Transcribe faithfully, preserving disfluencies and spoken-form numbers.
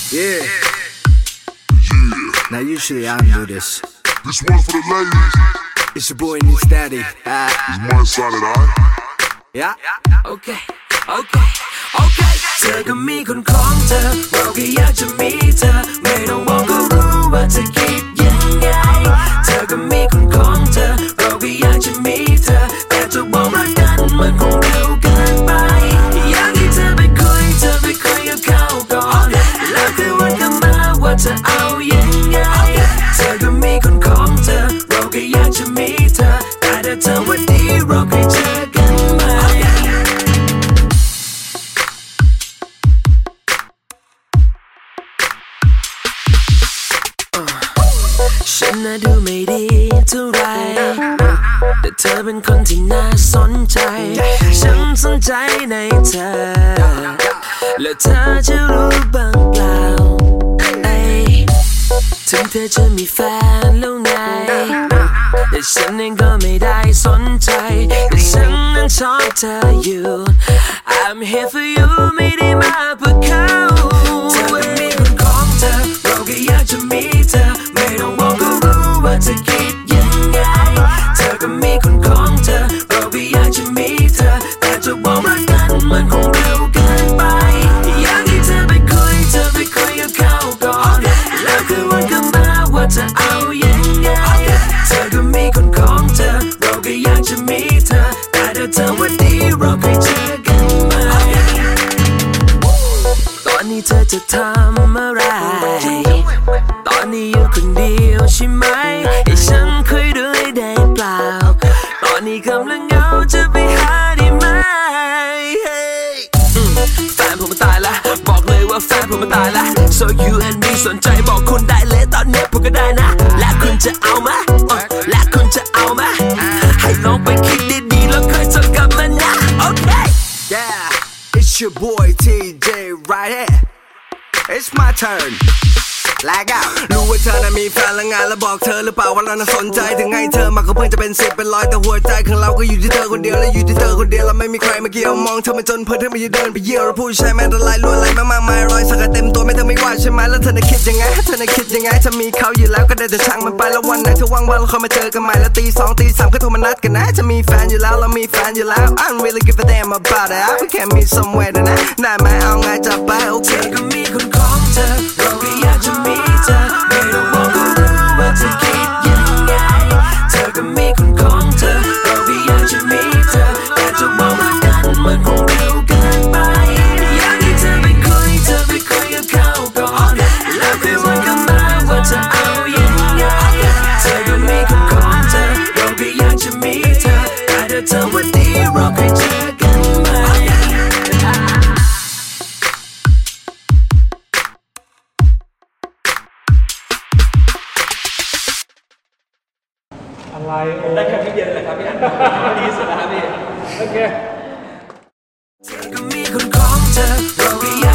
Yeah. Now usually I do this. This one for the ladies. It's your boy Nick's daddy. Uh, It's my side of the eye. yeah. Okay, okay, okay เธอก็มีคนของเธอเราแค่อยากจะมีเธอไม่ต้องบอกก็รู้ว่าเธอคิดยังไงเธอก็มีคนของเธอเราแค่อยากจะมีเธอแต่จะบอกรักกันมันคงเร็วเกินไปอยากให้เธอไปคุยเธอไปคุยกับเขาก่อนแล้วค่อยวนกลับมาว่าเธอเอายังไงเธอก็มีคนของเธอเราแค่อยากจะมีเธอแต่ถ้าเธอวันนี้เราเคยเจอกันไหมฉันน่ะดูไม่ดีเท่าไรแต่เธอเป็นคนที่น่าสนใจฉันสนใจในเธอแล้วเธอจะรู้บ้างเปล่าถึงเธอจะมีแฟนแล้วไงแต่ฉันเองก็ไม่ได้สนใจแต่ฉันนั้นชอบเธออยู่ I'm here for you ไม่ได้มาเพื่อเขาเธอก็มีคนของเธอเราแค่อยากจะมีเธอไม่ต้องบอกก็รู้ว่าเธอคิดยังไงเธอก็มีคนของเธอเราแค่อยากจะมีเธอแต่จะบอกรักกันมันคงเร็วเกินไปอยากให้เธอไปคุยเธอไปคุยกับเขาก่อนแล้วค่อยวนกลับมาว่าเธอเอายังไงเธอก็มีคนของเธอเราแค่อยากจะมีเธอแต่ถ้าเธอวันนี้เราเคยเจอกันไหมตอนนี้เธอจะทำอะไรตอนนี้อยู่คนเดียวใช่ไหมให้ฉันคุยด้วยได้เปล่าตอนนี้กำลังเหงาจะไปหาได้ไหม hey แฟนผมมาตายละบอกเลยว่าแฟนผมมาตายละ so you and me สนใจบอกคุณได้เลยตอนนี้ผมก็ได้นะและคุณจะเอามาและคุณจะเอามาให้ลองไปคิดดีๆแล้วค่อยจดกลับมานะ okay Yeah. It's your boy T J right here. It's my turn. Lag out รู้ว่าเธอน่ะมีแฟนและงานแล้วบอกเธอหรือเปล่าว่าเราน่ะสนใจถึงให้เธอมาก็เพิ่งจะเป็นสิบเป็นร้อยแต่หัวใจของเราก็อยู่ที่เธอคนเดียวและอยู่ที่เธอคนเดียวเราไม่มีใครมาเกี่ยวมองเธอมาจนเพื่อเธอไม่ได้เดินไปเยี่ยวเราผู้ชายแม่ตะไลล้วนไหลมากมายรอยสักเต็มตัวไม่เธอไม่ว่าใช่ไหมแล้วเธอน่ะคิดยังไงเธอน่ะคิดยังไงถ้ามีเขาอยู่แล้วก็ได้แต่ช่างมันไปแล้ววันไหนเธอว่างๆเราค่อยมาเจอกันใหม่แล้วตีสองตีสามก็โทรมานัดกันนะจะมีแฟนอยู่แล้วเรามีแฟนอยู่แล้ว I don't really give a damn about it we can meet somewhere นะได้ไหมเอาไงจับไปโอเคเธอก็มีคนของเธอเราแค่อยากจะมีเธอไม่ต้องบอกก็รู้ว่าเธอคิดยังไงเธอก็มีคนของเธอเราแค่อยากจะมีเธอแต่จะบอกรักกันมันคงเร็วเกินไปอยากให้เธอไปคุยเธอไปคุยกับเขาก่อนแล้วค่อยวนกลับมาว่าเธอเอายังไงเธอก็มีคนของเธอเราแค่อยากจะมีเธอแต่ถ้าเธอวันนี้เราเคยเจอกันไหมอะไรได้แค่พี่เดียวเลยครับพี่อันดีสุดแล้วครับพี่โอเคเธอก็มีคนของเธอเราแค่